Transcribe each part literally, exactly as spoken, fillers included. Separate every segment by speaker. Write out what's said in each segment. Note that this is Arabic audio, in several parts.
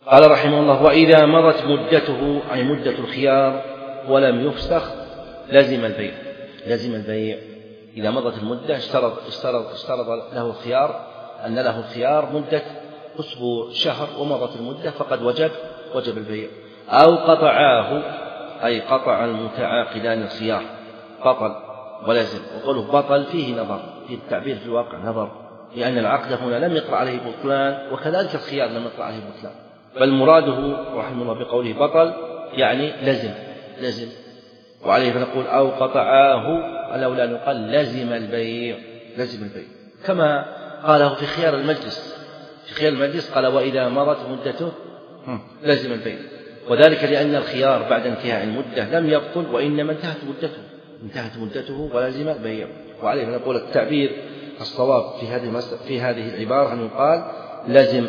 Speaker 1: قال رحمه الله: وإذا مضت مدته أي مدة الخيار ولم يفسخ لزم البيع. لزم البيع إذا مضت المدة اشترط, اشترط, اشترط له الخيار أن له الخيار مدة أسبوع شهر ومضت المدة فقد وجب وجب البيع. أو قطعاه أي قطع المتعاقدان الخيار بطل ولزم. وقوله بطل فيه نظر، في التعبير في الواقع نظر، لأن العقد هنا لم يطلع عليه بطلان وكذلك الخيار لم يطلع عليه بطلان، بل مراده رحمه الله بقوله بطل يعني لزم لزم وعليه فنقول أو قطعاه الأولى نقال لزم البيع لزم البيع كما قاله في خيار المجلس. في خيار المجلس قال: وإذا مضت مدته لزم البيع، وذلك لأن الخيار بعد انتهاء المدة لم يبطل وإنما انتهت مدته انتهت مدته ولزم البيع. وعليه فنقول التعبير الصواب في هذه في هذه العبارة أن يقال لزم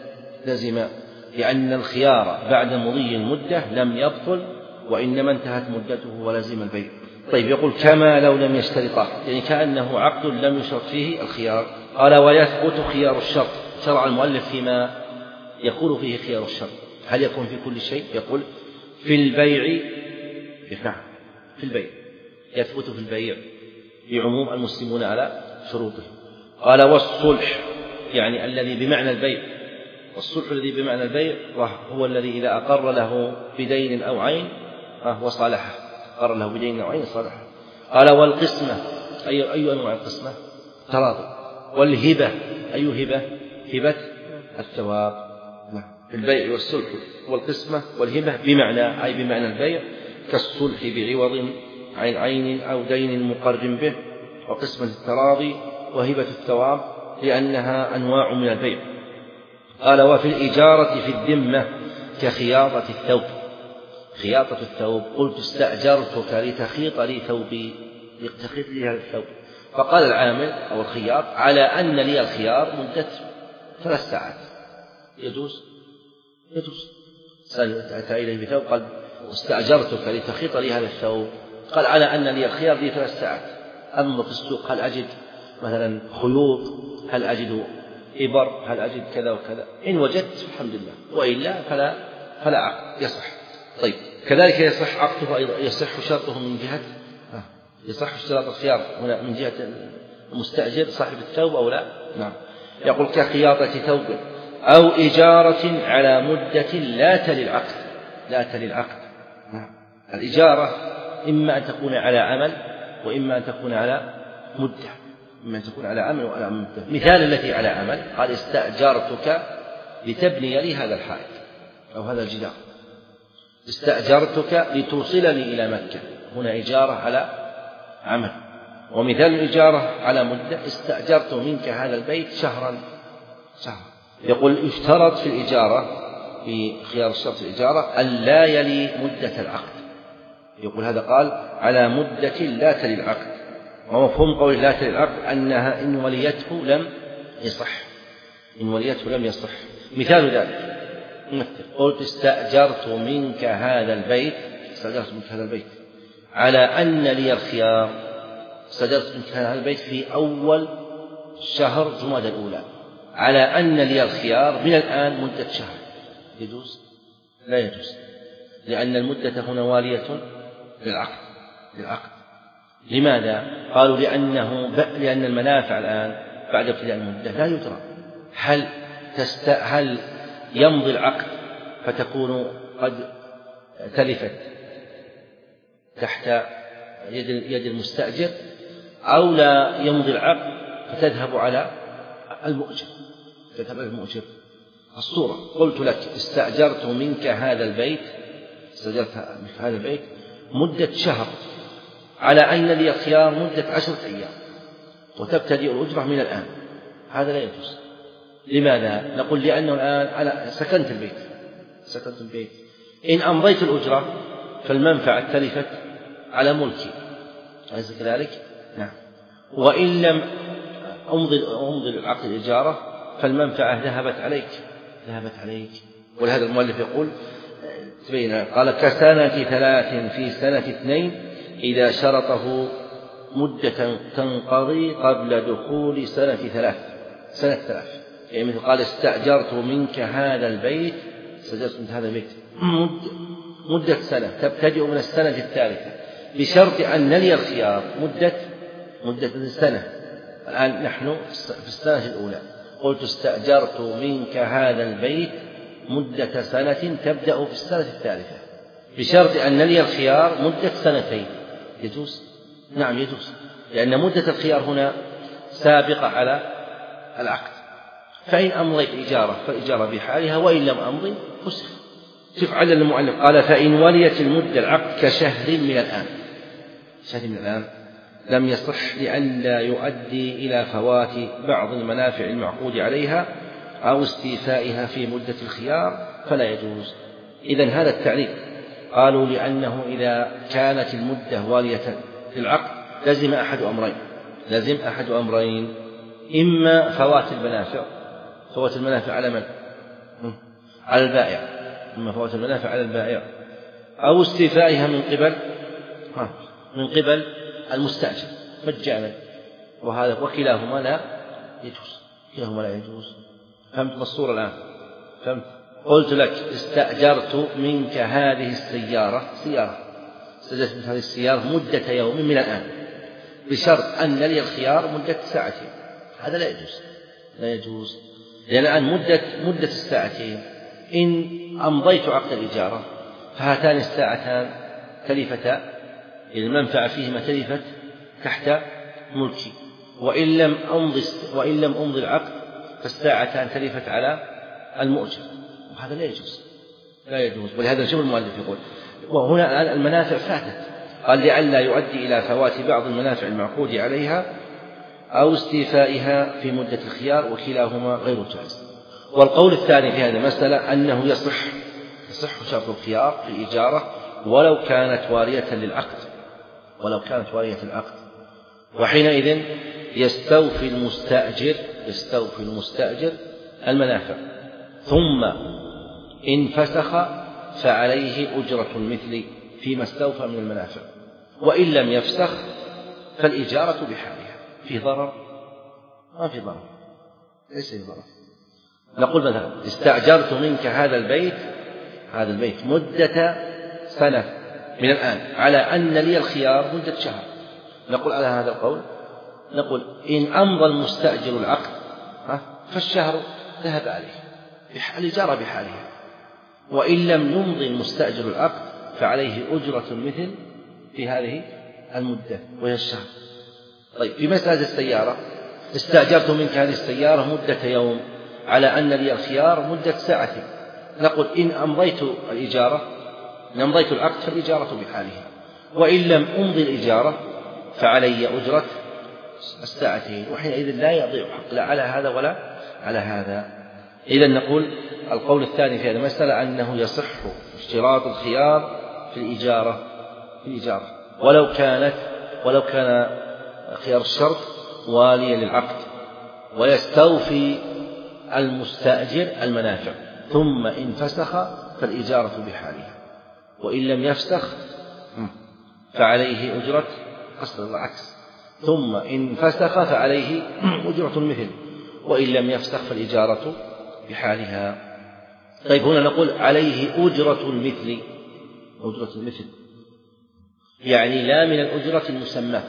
Speaker 1: لزم لأن الخيار بعد مضي المدة لم يبطل وإنما انتهت مدته ولزم البيع. طيب، يقول كما لو لم يشترطه، يعني كأنه عقد لم يشرط فيه الخيار. قال: ويثبت خيار الشرط. شرع المؤلف فيما يكون فيه خيار الشرط. هل يكون في كل شيء؟ يقول في البيع، نعم في البيع يثبت في البيع بعموم المسلمون على شروطه. قال: والصلح يعني الذي بمعنى البيع، والصلح الذي بمعنى البيع هو الذي إذا أقر له بدين أو عين وصالحه، أقر له بدين أو عين صالحه. قال: والقسمة أي أي أنواع القسمة؟ تراضي. والهبة أي هبة؟ هبة الثواب. في البيع والصلح والقسمة والهبة بمعنى أي بمعنى البيع، كالصلح بعوض عن عين أو دين مقر به، وقسمة التراضي وهبة الثواب لأنها أنواع من البيع. قال: وفي الإجارة في الذمة كخياطة الثوب. خياطة الثوب قلت استأجرتك لتخيط لي ثوبي، لتخيط لي هذا الثوب. فقال العامل أو الخياط: على أن لي الخيار مدة ثلاث ساعات. يجوز يجوز أتى إليه بثوب قال: استأجرتك لتخيط لي هذا الثوب. قال: على أن لي الخيار لي ثلاث ساعات. أنظر في السوق هل أجد مثلا خيوط، هل أجد إبر، هل أجد كذا وكذا. إن وجدت الحمد لله، وإلا فلا فلا عقد يصح. طيب، كذلك يصح عقده أيضا، يصح شرطه من جهة يصح اشتراط الخيار هنا من جهة المستأجر صاحب الثوب أو لا. نعم. يقول: كخياطة ثوب أو إجارة على مدة لا تلي العقد. لا تلي العقد. نعم. الإجارة إما أن تكون على عمل وإما أن تكون على مدة. إما أن تكون على عمل وعلى مدة. مثال التي على عمل قال: استأجرتك لتبني لي هذا الحائط أو هذا الجدار. استأجرتك لتوصلني إلى مكة. هنا إجارة على عمل. ومثال الإجارة على مدة: استأجرت منك هذا البيت شهرا شهرا. يقول: يشترط في الإجارة في خيار الشرط في الإجارة أن لا يلي مدة العقد. يقول هذا قال على مدة لا تلي العقد، ومفهوم قول لا تلي العقد أنها إن وليته لم يصح إن وليته لم يصح. مثال ذلك مثل قلت: استأجرت منك هذا البيت استأجرت منك هذا البيت على أن لي الخيار. استأجرت منك هذا البيت في أول شهر جمادى الأولى على أن لي الخيار من الآن مدة شهر. يجوز؟ لا يجوز، لأن المدة هنا والية للعقد للعقد لماذا؟ قالوا لأنه لأن المنافع الآن بعد ابتداء المدة لا يدرى هل تست... هل يمضي العقد فتكون قد تلفت تحت يد يد المستأجر، أو لا يمضي العقد فتذهب على المؤجر تذهب على المؤجر. الصورة: قلت لك استأجرت منك هذا البيت استأجرت منك هذا البيت مدة شهر على أن لي الخيار مدة عشرة أيام وتبتدئ الأجرة من الآن. هذا لا يجوز. لماذا؟ نقول لأنه الآن أنا سكنت البيت سكنت البيت إن أمضيت الأجرة فالمنفعة تلفت على ملكي، أليس كذلك؟ نعم. وإن لم أمضي أمضي العقد الإجارة فالمنفعة ذهبت عليك ذهبت عليك ولهذا المؤلف يقول تبين قال: كسنة ثلاث في سنة اثنين إذا شرطه مدة تنقضي قبل دخول سنة ثلاث سنة ثلاث. يعني مثل قال: استأجرت منك هذا البيت استأجرت من هذا البيت مدة سنة تبتدئ من السنة الثالثة بشرط أن لي الخيار مدة مدة السنة. الآن نحن في السنة الأولى، قلت استأجرت منك هذا البيت مدة سنة تبدأ في السنة الثالثة بشرط أن لي الخيار مدة سنتين. يجوز؟ نعم يجوز، لأن مدة الخيار هنا سابقة على العقد. فإن أمضيت إجارة فالإجارة بحالها، وإن لم أمضي فسخ. شوف علل المؤلف قال فإن وليت المدة العقد كشهر من الآن. شهر من الآن لم يصح لئلا يؤدي إلى فوات بعض المنافع المعقود عليها أو استيفائها في مدة الخيار فلا يجوز. إذن هذا التعليق قالوا لأنه إذا كانت المدة والية للعقد لزم أحد أمرين لازم أحد أمرين إما فوات المنافع فوات المنافع على من؟ على البائع إما فوات المنافع على البائع أو استيفائها من قبل من قبل المستأجر مجانا، وهذا وكلاهما لا يجوز كلاهما لا يجوز. فهمت الصورة الآن؟ فهمت؟ قلت لك استأجرت منك هذه السيارة سيارة استأجرت منك هذه السيارة مدة يوم من الآن بشرط أن لي الخيار مدة ساعتين. هذا لا يجوز لا يجوز لأن الآن مدة مدة الساعتين إن أمضيت عقد الإجارة فهاتان الساعتان تلفتا، المنفعة فيهما تلفت تحت ملكي، وإن لم أمضي وإن لم أمضي العقد فالساعتان تلفت على المؤجر، وهذا لا يجوز لا يجوز. ولهذا شوف المؤلف يقول وهنا الآن المنافع فاتت، قال لئلا يؤدي إلى فوات بعض المنافع المعقود عليها أو استيفائها في مدة الخيار، وكلاهما غير جائز. والقول الثاني في هذه المسألة أنه يصح يصح شرط الخيار في الإجارة ولو كانت والية للعقد ولو كانت والية العقد وحينئذ يستوفي المستأجر يستوفي المستأجر المنافع، ثم إن فسخ فعليه أجرة المثل فيما استوفى من المنافع، وإن لم يفسخ فالإجارة بحالها. في ضرر؟ ما في ضرر، ليس في ضرر. نقول مثلا استأجرت منك هذا البيت هذا البيت مدة سنة من الآن على أن لي الخيار مدة شهر. نقول على هذا القول نقول إن أمضى المستأجر العقد فالشهر ذهب عليه الإجارة بحالها، وإن لم يمضي المستأجر العقد فعليه أجرة المثل في هذه المدة وهي الشهر. طيب في مسألة السيارة استأجرت منك هذه السيارة مدة يوم على أن لي الخيار مدة ساعة. نقول إن أمضيت الإجارة إن أمضيت العقد فالإجارة بحالها، وإن لم أمضي الإجارة فعلي أجرة الساعتين، وحينئذ لا يضيع حق لا على هذا ولا على هذا. إذن نقول القول الثاني في هذه المسألة أنه يصح اشتراط الخيار في الإجارة في الإجارة ولو كانت ولو كان خيار الشرط واليا للعقد، ويستوفي المستأجر المنافع، ثم إن فسخ فالإجارة بحالها، وإن لم يفسخ فعليه أجرة قصد العكس، ثم إن فسخ فعليه أجرة المثل، وإن لم يفسخ فالإجارة بحالها. طيب هنا نقول عليه أجرة المثل أجرة المثل يعني لا من الأجرة المسماة.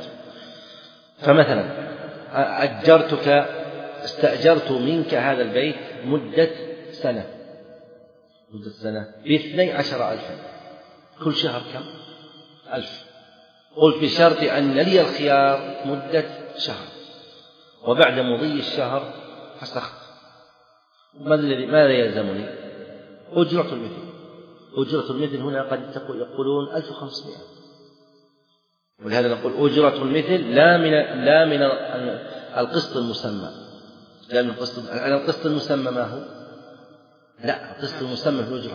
Speaker 1: فمثلا أجرتك استأجرت منك هذا البيت مدة سنة مدة سنة باثني عشر ألفا، كل شهر كم؟ ألف. قلت بشرط أن لي الخيار مدة شهر، وبعد مضي الشهر فسخت، ماذا يلزمني؟ أجرة المثل. أجرة المثل هنا قد يقولون ألف وخمسمائة، ولهذا نقول أجرة المثل لا من لا من القسط المسمى لا من القسط. أنا القسط المسمى ما هو؟ لا، القسط المسمى في الأجرة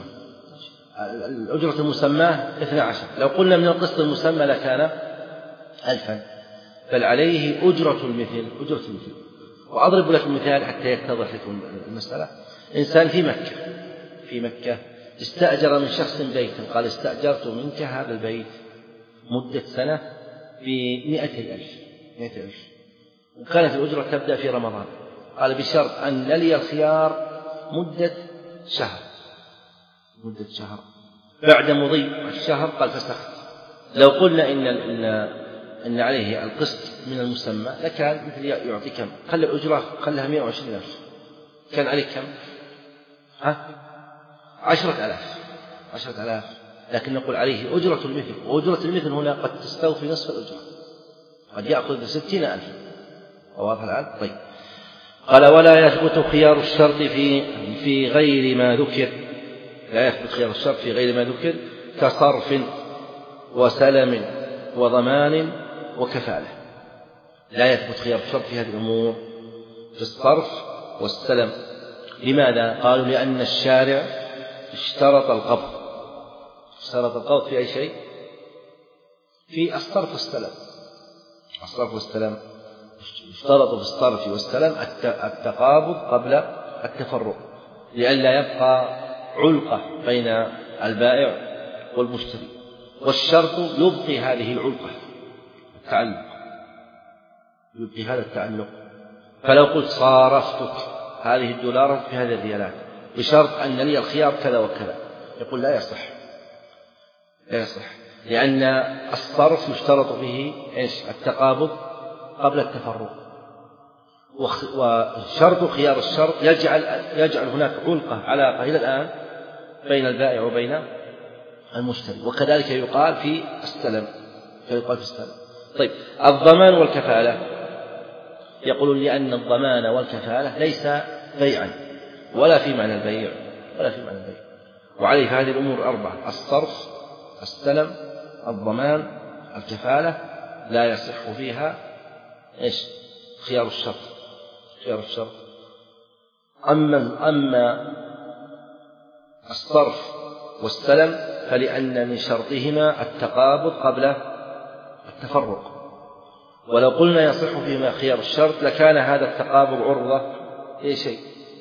Speaker 1: الأجرة المسمى اثنا عشر. لو قلنا من القسط المسمى لكان ألفا، بل عليه أجرة المثل أجرة المثل. وأضرب لكم مثال حتى يتضح لكم المسألة. إنسان في مكة في مكة استأجر من شخص بيتا، قال استأجرت منك هذا البيت مدة سنة بمئة ألف مئة ألف، وكانت الأجرة تبدأ في رمضان. قال بشرط أن لي الخيار مدة شهر، مدة شهر، بعد مضي الشهر قال فسخت. لو قلنا إن إن إن عليه القسط من المسمى لكان مثل يعطي كم؟ خلى الأجرة خلها مئة وعشرين ألف، كان عليه كم؟ ها؟ عشرة آلاف، عشرة آلاف، لكن نقول عليه أجرة المثل، وأجرة المثل هنا قد تستوفي نصف الأجرة، قد يأخذ بستين ألف. واضح الآن؟ طيب. قال ولا يثبت خيار الشرط في في غير ما ذكر، لا يثبت خيار الشرط في غير ما ذكر كصرف وسلم وضمان وكفالة. لا يثبت خيار الشرط في هذه الأمور، في الصرف والسلم. لماذا؟ قالوا لأن الشارع اشترط القبض، اشترط القبض في أي شيء؟ في الصرف والسلم. الصرف والسلم اشترط في الصرف والسلم التقابض قبل التفرق، لئلا يبقى علقة بين البائع والمشتري، والشرط يبقي هذه العلقة، التعلق، يبقي هذا التعلق. فلو قلت صارفتك هذه الدولارات في هذه الريالات بشرط أن لي الخيار كذا وكذا، يقول لا يصح، لا يصح، لأن الصرف يشترط فيه إيش؟ التقابض قبل التفرق، وشرط خيار الشرط يجعل يجعل هناك علقة، علاقة إلى الآن بين البائع وبين المشتري. وكذلك يقال في السلم، يقال في السلم. طيب، الضمان والكفالة، يقولون لأن الضمان والكفالة ليس بيعا ولا في معنى البيع، ولا في معنى البيع. وعليه هذه الأمور أربعة: الصرف، السلم، الضمان، الكفالة، لا يصح فيها إيش؟ خيار الشرط، خيار الشرط. أما أما الصرف والسلم فلأن من شرطهما التقابض قبل التفرق، ولو قلنا يصح فيهما خيار الشرط لكان هذا التقابض عرضة أي شيء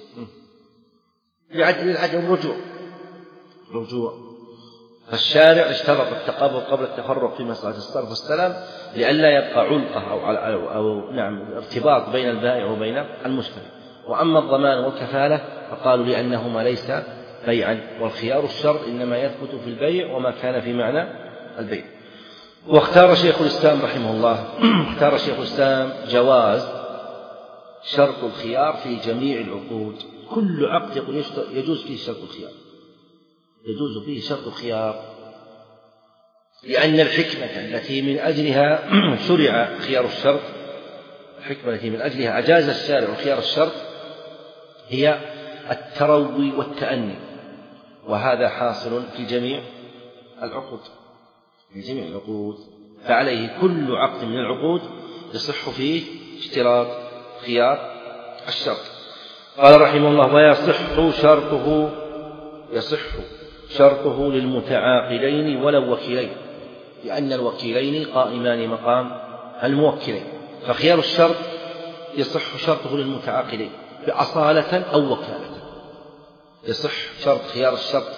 Speaker 1: لعدم الرجوع رجوع فالشارع اشترط التقابض قبل التفرق في مسألة الصرف والسلم لئلا يبقى علقة أو, أو, أو نعم ارتباط بين البائع وبين المشتري. وأما الضمان والكفالة فقالوا لأنهما ليس بيعا، والخيار الشرط إنما يثبت في البيع وما كان في معنى البيع. واختار شيخ الإسلام رحمه الله اختار شيخ الإسلام جواز شرط الخيار في جميع العقود. كل عقد يقول يجوز فيه شرط الخيار، يجوز فيه شرط الخيار، لأن الحكمة التي من أجلها شرع خيار الشرط، الحكمة التي من أجلها أجاز الشارع خيار الشرط هي التروي والتأني، وهذا حاصل في جميع العقود، في جميع العقود. فعليه كل عقد من العقود يصح فيه اشتراط خيار الشرط. قال رحمه الله: ويصح شرطه يصح شرطه للمتعاقدين ولو وكيلين، لأن الوكيلين قائمان مقام الموكلين، فخيار الشرط يصح شرطه للمتعاقدين بأصالة أو وكالة. يصح شرط خيار الشرط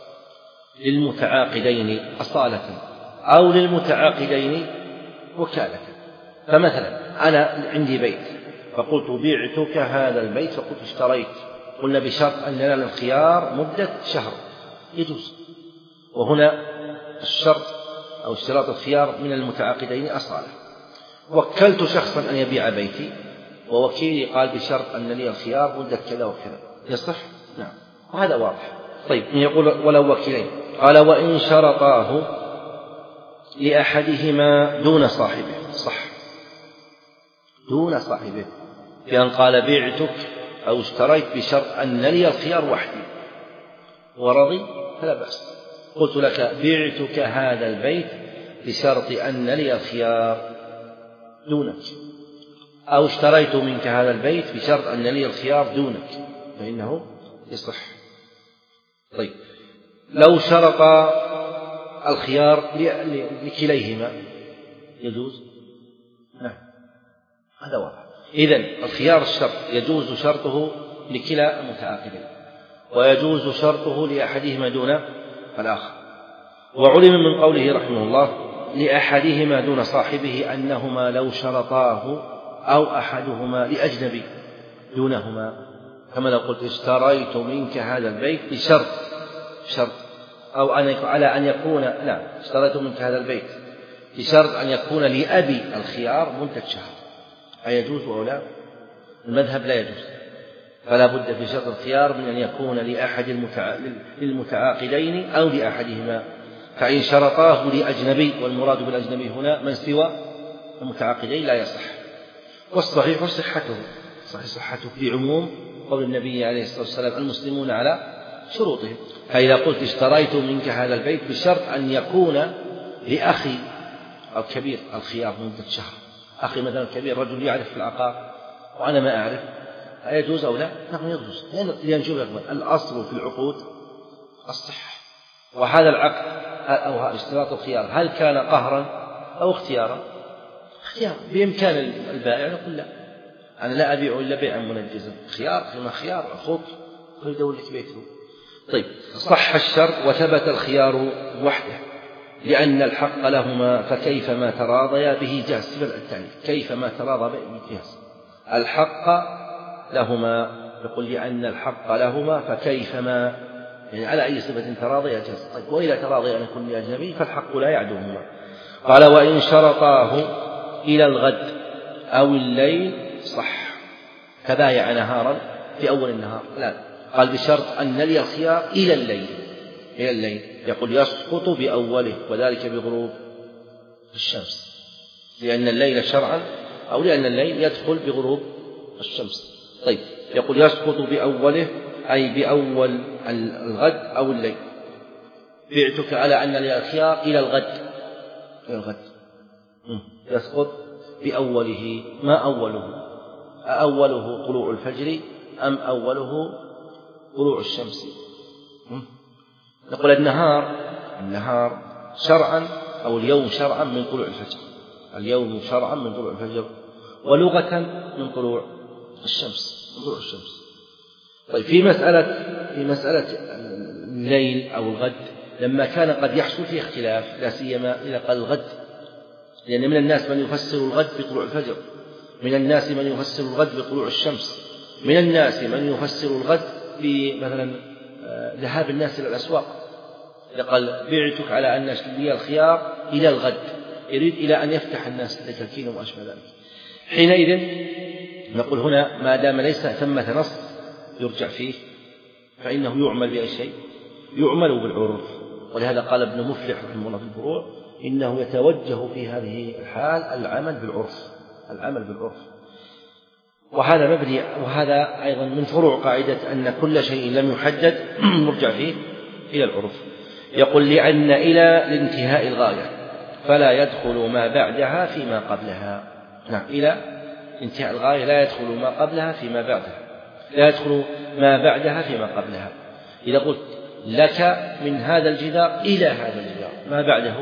Speaker 1: للمتعاقدين أصالة أو للمتعاقدين وكالة. فمثلا أنا عندي بيت فقلت بعتك هذا البيت، فقلت اشتريت، قلنا بشرط أن لنا الخيار مدة شهر، يجوز. وهنا الشرط أو اشتراط الخيار من المتعاقدين أصالة. وكلت شخصا أن يبيع بيتي ووكيلي قال بشرط أن لي الخيار مدة كذا وكذا، يصح؟ نعم، وهذا واضح. طيب، يقول ولو وكيلين، قال: وإن شرطاه لأحدهما دون صاحبه، صح، دون صاحبه، بأن قال بعتك أو اشتريت بشرط أن لي الخيار وحدي ورضي فلا بأس. قلت لك بعتك هذا البيت بشرط أن لي الخيار دونك، أو اشتريت منك هذا البيت بشرط أن لي الخيار دونك، فإنه يصح. طيب، لو شرط الخيار لكليهما يجوز؟ نعم، هذا واضح. إذن الخيار الشرط يجوز شرطه لكلا المتعاقدين، ويجوز شرطه لأحدهما دون الآخر. وعلم من قوله رحمه الله لأحدهما دون صاحبه أنهما لو شرطاه أو أحدهما لأجنبي دونهما، كما لو قلت اشتريت منك هذا البيت بشرط بشرط أو أن على أن يكون نعم اشتريت منك هذا البيت بشرط أن يكون لأبي الخيار مدة شهر، أيجوز أو لا؟ المذهب لا يجوز، فلا بد في شرط الخيار من أن يكون لأحد المتع... للمتعاقدين أو لأحدهما، فإن شرطاه لأجنبي والمراد بالأجنبي هنا من سوى المتعاقدين لا يصح. والصحيح صحته صحيح صحته في عموم قول النبي عليه الصلاة والسلام المسلمون على شروطهم. فإذا قلت اشتريت منك هذا البيت بشرط أن يكون لأخي أو كبير الخيار مدة شهر، أخي مثلا كبير رجل يعرف العقار وأنا ما أعرف، أيجوز أو لا؟ نعم يجوز، لأن شوف الأصل في العقود الصحة، وهذا العقد أو اشتراط الخيار هل كان قهرا أو اختيارا؟ اختيار، بإمكان البائع يقول لا أنا لا أبيع إلا بيعا منجزا، خيار فيما خيار أخوك يريد لك بيته. طيب صح الشرط وثبت الخيار وحده لأن الحق لهما فكيفما تراضيا به جاز. صفة الثاني كيفما تراضى به جاز، الحق لهما يقول لأن الحق لهما فكيفما يعني على أي صفة تراضيا جاز. طيب وإذا تراضي أن يكون لأجنبي فالحق لا يعدوهما. قال وإن شرطاه إلى الغد أو الليل صح كبايع نهارا في أول النهار، لا قال بشرط أن نلي الخيار إلى الليل إلى الليل يقول يسقط بأوله وذلك بغروب الشمس، لأن الليل شرعا أو لأن الليل يدخل بغروب الشمس. طيب يقول يسقط بأوله أي بأول الغد أو الليل. بعتك على أن لي الخيار إلى الغد إلى الغد يسقط بأوله. ما أوله؟ أوله طلوع الفجر أم أوله طلوع الشمس؟ نقول النهار النهار شرعا أو اليوم شرعا من طلوع الفجر، اليوم شرعا من طلوع الفجر ولغة من طلوع الشمس من طلوع الشمس. طيب في مسألة في مسألة الليل أو الغد لما كان قد يحصل فيه اختلاف لا سيما إذا قال الغد، لأن من الناس من يفسر الغد بطلوع الفجر، من الناس من يفسر الغد بطلوع الشمس، من الناس من يفسر الغد بمثلا ذهاب الناس إلى الأسواق، إذا قال بعتك على أن لي الخيار إلى الغد يريد إلى أن يفتح الناس لتكين وما أشبه ذلك. حينئذ نقول هنا ما دام ليس ثمة نص يرجع فيه فإنه يعمل بأي شيء يعمل بالعرف. ولهذا قال ابن مفلح رحمه الله في الفروع إنه يتوجه في هذه الحال العمل بالعرف العمل بالعرف وهذا مبني وهذا أيضا من فروع قاعدة أن كل شيء لم يحدد مرجع فيه إلى العرف. يقول لأن إلى لانتهاء الغاية فلا يدخل ما بعدها فيما قبلها. نعم إلى انتهاء الغاية لا يدخل ما قبلها فيما بعدها لا يدخل ما بعدها فيما قبلها. إذا قلت لك من هذا الجدار إلى هذا الجدار ما بعده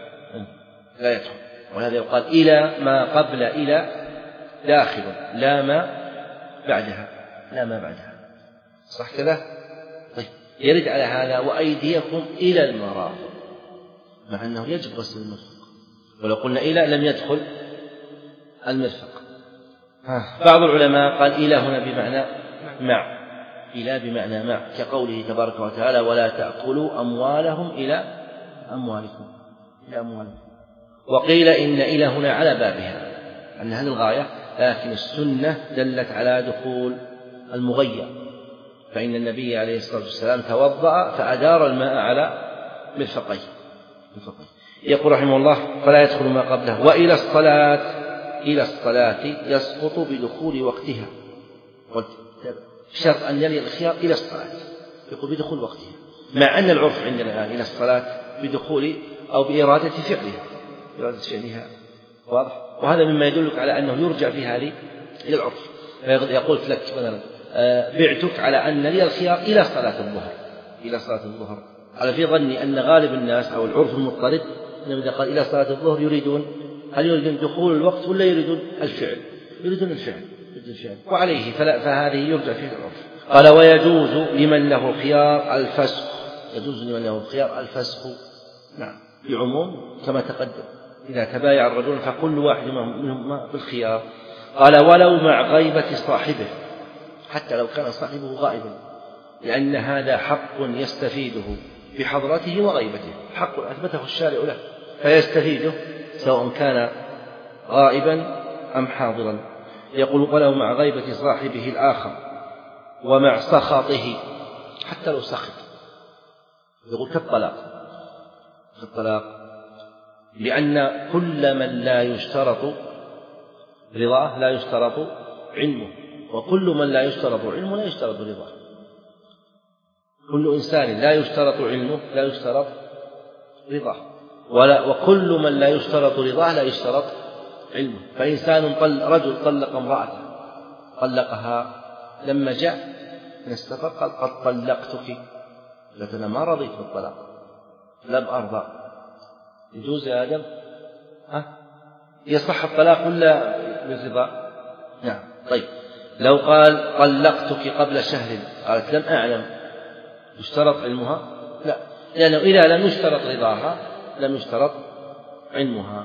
Speaker 1: لا يدخل، ولهذا يقال إلى ما قبل إلى داخل لا ما بعدها لا ما بعدها صح كذا. طيب يرد على هذا وأيديكم إلى المرافق مع أنه يجب غسل المرفق، ولو قلنا إلى لم يدخل المرفق. بعض العلماء قال إلى هنا بمعنى مع إلى بمعنى مع كقوله تبارك وتعالى ولا تأكلوا أموالهم إلى أموالكم إلى أموالكم. وقيل إن إلى هنا على بابها أنها للغاية، لكن السنة دلت على دخول المغير، فإن النبي عليه الصلاة والسلام توضأ فأدار الماء على مرفقيه. يقول رحمه الله فلا يدخل ما قبله. وإلى الصلاة إلى الصلاة يسقط بدخول وقتها، شرط أن يلي الخيار إلى الصلاة يقول بدخول وقتها، مع أن العرف عندنا الآن إلى الصلاة بدخول أو بإرادة فعلها إرادة فعلها واضح. وهذا مما يدلك على أنه يرجع في هذه إلى العرف. يقول لك مثلا بعتك على أن لي الخيار إلى صلاة الظهر إلى صلاة الظهر على في ظني أن غالب الناس أو العرف المضطرد أنهم إذا قال إلى صلاة الظهر يريدون هل يريدون دخول الوقت ولا يريدون الفعل؟ يريدون الفعل, الفعل. وعليه فهذه يرجع فيه العرف. قال ويجوز لمن له خيار الفسخ يجوز لمن له خيار الفسخ نعم بعموم كما تقدم إذا تبايع الرجل فكل واحد منهما بالخيار. قال ولو مع غيبة صاحبه، حتى لو كان صاحبه غائبا لأن هذا حق يستفيده بحضرته وغيبته، حق أثبته الشارع له فيستفيده سواء كان غائبا أم حاضرا. يقول ولو مع غيبة صاحبه الآخر ومع سخطه، حتى لو سخط، يقول كالطلاق كالطلاق لأن كل من لا يشترط رضاه لا يشترط علمه، وكل من لا يشترط علمه لا يشترط رضاه. كل إنسان لا يشترط علمه لا يشترط رضاه، ولا وكل من لا يشترط رضاه لا يشترط علمه. فإنسان طل رجل طلق امرأته طلقها لما جاء من السفر قال قد طلقتك، قالت أنا ما رضيت بالطلاق لم أرضى، يجوز يا آدم؟ ها يصح الطلاق ولا بالرضا؟ نعم. طيب لو قال طلقتك قبل شهر قالت لم أعلم، يشترط علمها؟ لا، لأنه إذا لم يشترط رضاها لم يشترط علمها.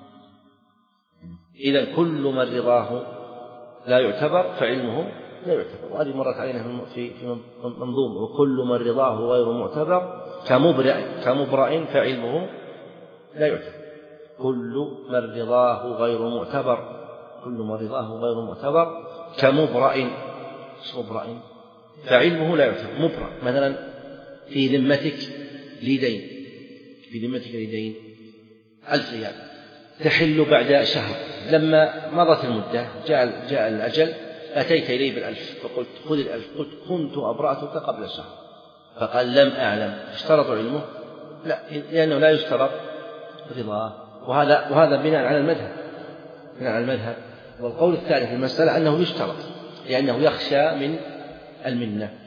Speaker 1: إذا كل من رضاه لا يعتبر فعلمه لا يعتبر، وهذه مرت علينا في منظوم وكل من رضاه غير معتبر كمبرئ كمبرئ فعلمه لا يعتبر. كل من رضاه غير معتبر كل من رضاه غير معتبر كمبرئ مبرئ فعلمه لا يعتبر. مبرئ مثلا في ذمتك لدين في ذمتك لدين ألف ريال تحل بعد شهر، لما مضت المدة جاء جاء الأجل أتيت إليه بالألف فقلت خذ الألف، قلت كنت أبرأتك قبل شهر، فقال لم أعلم، اشترط علمه؟ لا، لأنه لا يشترط رضاه. وهذا وهذا بناء على المذهب بناء على المذهب والقول الثالث في المسألة أنه يشترط لأنه يخشى من المنة.